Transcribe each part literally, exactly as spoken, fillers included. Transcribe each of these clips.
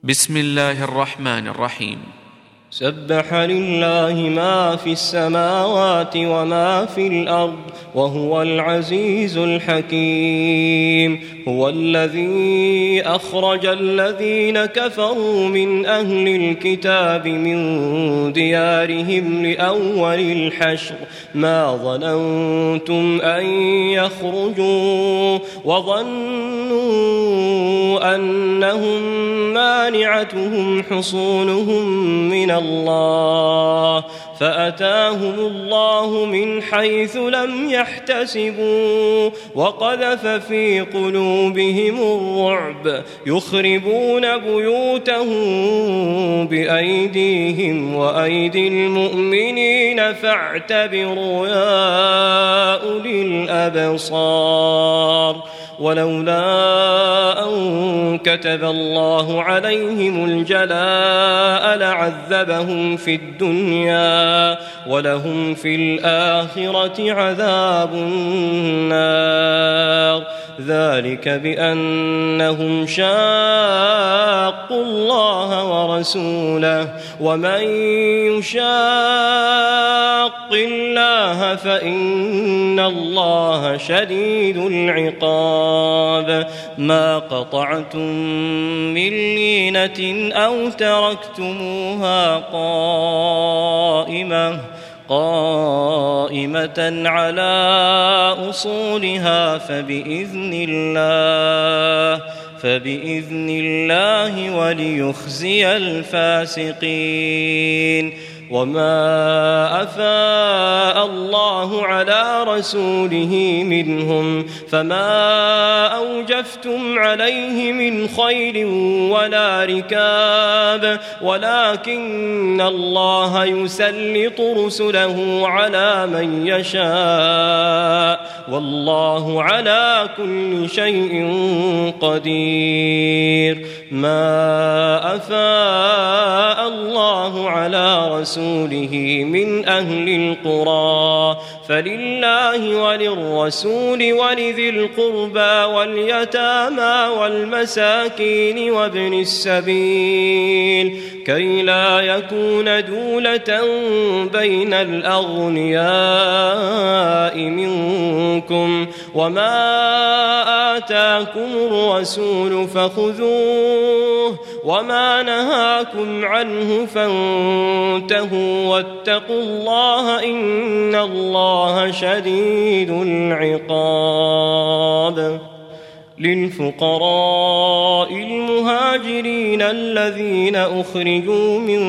بسم الله الرحمن الرحيم. سبح لله ما في السماوات وما في الأرض وهو العزيز الحكيم. هو الذي أخرج الذين كفروا من أهل الكتاب من ديارهم لأول الحشر ما ظننتم أن يخرجوا وظنوا أنهم مانعتهم حصونهم من الله فأتاهم الله من حيث لم يحتسبوا وقذف في قلوبهم الرعب يخربون بيوتهم بأيديهم وأيدي المؤمنين فاعتبروا يا أولي الأبصار. ولولا أن كتب الله عليهم الجلاء لعذبهم في الدنيا ولهم في الآخرة عذاب النار. ذلك بأنهم شاقوا الله ورسوله ومن يشاق الله فإن الله شديد العقاب. ما قطعتم من لينة أو تركتموها قائمة قائمة على أصولها فبإذن الله فبإذن الله وليخزي الفاسقين. وما أفاء الله على رسوله منهم فما أوجفتم عليه من خيل ولا ركاب ولكن الله يسلط رسله على من يشاء والله على كل شيء قدير. ما أفاء الله على رسوله من أهل القرى فلله وللرسول ولذي القربى واليتامى والمساكين وابن السبيل كي لا يكون دولة بين الأغنياء منكم. وما آتاكم الرسول فخذوه وما نهاكم عنه فانتهوا واتقوا الله إن الله شديد العقاب. للفقراء المهاجرين الذين أخرجوا من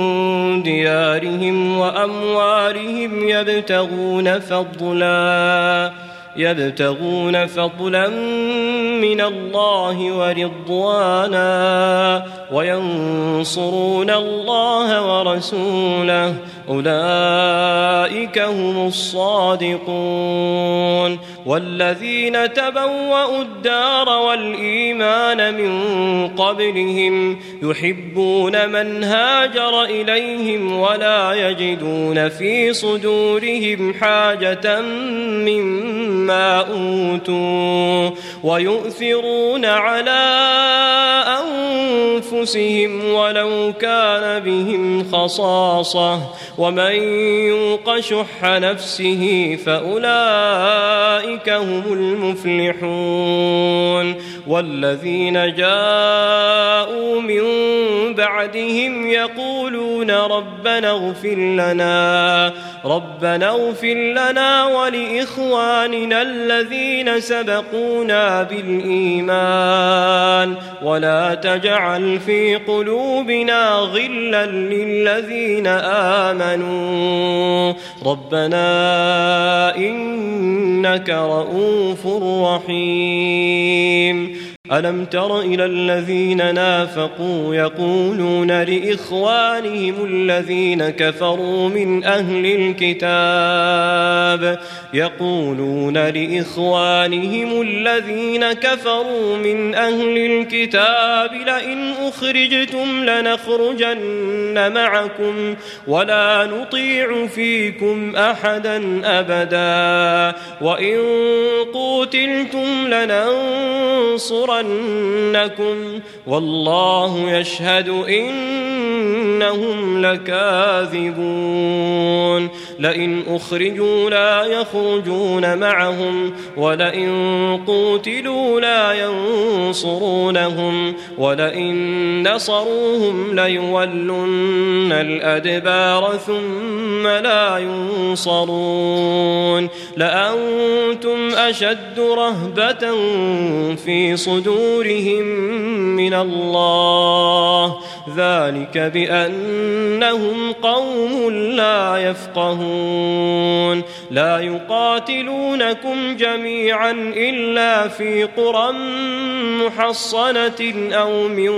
ديارهم وأموالهم يبتغون فضلا يبتغون فضلا من الله ورضوانا وينصرون الله ورسوله أولئك هم الصادقون. والذين تبوأوا الدار والإيمان من قبلهم يحبون من هاجر إليهم ولا يجدون في صدورهم حاجة مما أوتوا ويؤثرون على أنفسهم ولو كان بهم خصاصة ومن يوق شح نفسه فأولئك هم المفلحون. والذين جاءوا من بعدهم يقولون ربنا اغفر لنا ربنا اغفر لنا ولإخواننا الذين سبقونا بالإيمان ولا تجعل في قلوبنا غلا للذين آمنوا ربنا إنك رؤوف رحيم. ألم تر إلى الذين نافقوا يقولون لإخوانهم الذين كفروا من أهل الكتاب يقولون لإخوانهم الذين كفروا من أهل الكتاب لئن أخرجتم لنخرجن معكم ولا نطيع فيكم أحدا أبدا وإن قوتلتم لننصرن لينصرنكم والله يشهد إنهم لكاذبون لئن أخرجوا لا يخرجون معهم ولئن قوتلوا لا ينصرونهم ولئن نصروهم ليولن الأدبار ثم لا ينصرون لأنتم أشد رهبة في صدورهم من الله ذلك بأنهم قوم لا يفقهون لا يقاتلونكم جميعا إلا في قرى محصنة أو من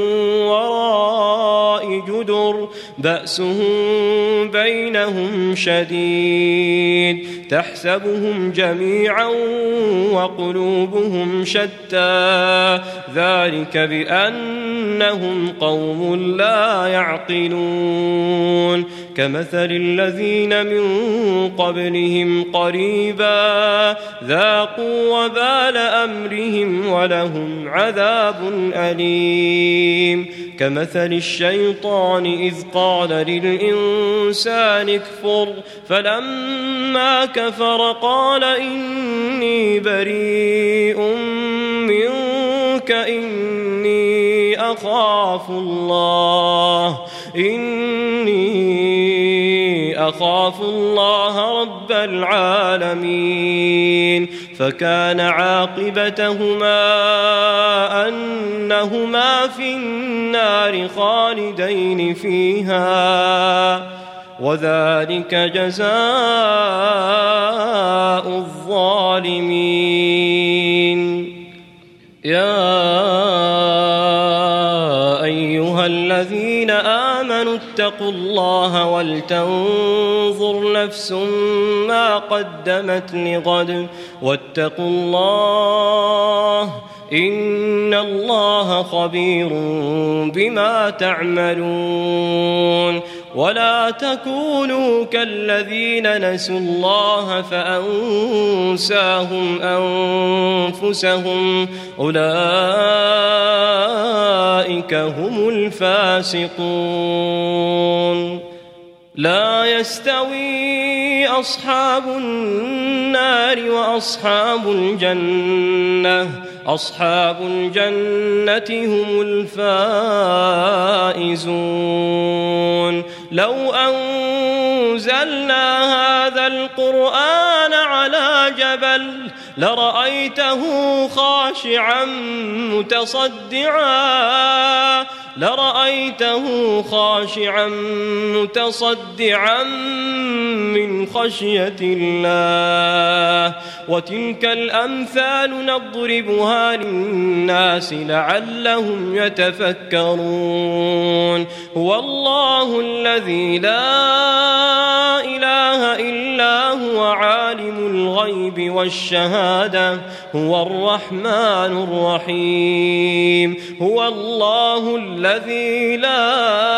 وراء جدر بأسهم بينهم شديد تحسبهم جميعا وقلوبهم شتى ذلك بأنهم قوم لا يعقلون كمثل الذين من قبلهم قريبا ذاقوا وبال أمرهم ولهم عذاب أليم كمثل الشيطان إذ قال للإنسان اكفر فلما كفر قال إني بريء منك إني أخاف الله إني أخاف الله رب العالمين فكان عاقبتهما أنهما في النار خالدين فيها وذلك جزاء الظالمين يا أيها الذين آمنوا اتقوا الله ولتنظر نفس ما قدمت لغد واتقوا الله إن الله خبير بما تعملون ولا تكونوا كالذين نسوا الله فأنساهم أنفسهم أولئك هم الفاسقون لا يستوي أصحاب النار وأصحاب الجنة أصحاب الجنة هم الفائزون لو أنزلنا هذا القرآن على جبل لرأيته خاشعا متصدعا لرأيته خاشعا متصدعا من خشية الله وتلك الأمثال نضربها للناس لعلهم يتفكرون هو الله الذي لا إله إلا هو عالم الغيب والشهادة هو الرحمن الرحيم هو الله الذي لا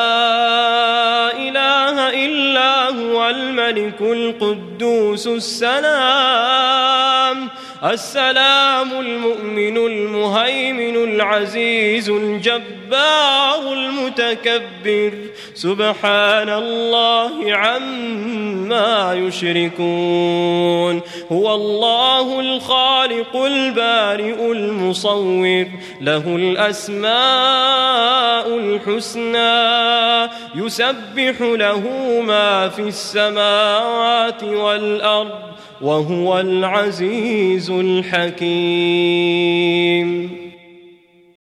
إله إلا هو الملك القدوس السلام السلام المؤمن المهيمن العزيز الجبار المتكبر سبحان الله عما يشركون هو الله الخالق البارئ المصور له الأسماء الحسنى يسبح له ما في السماوات والأرض وهو العزيز الحكيم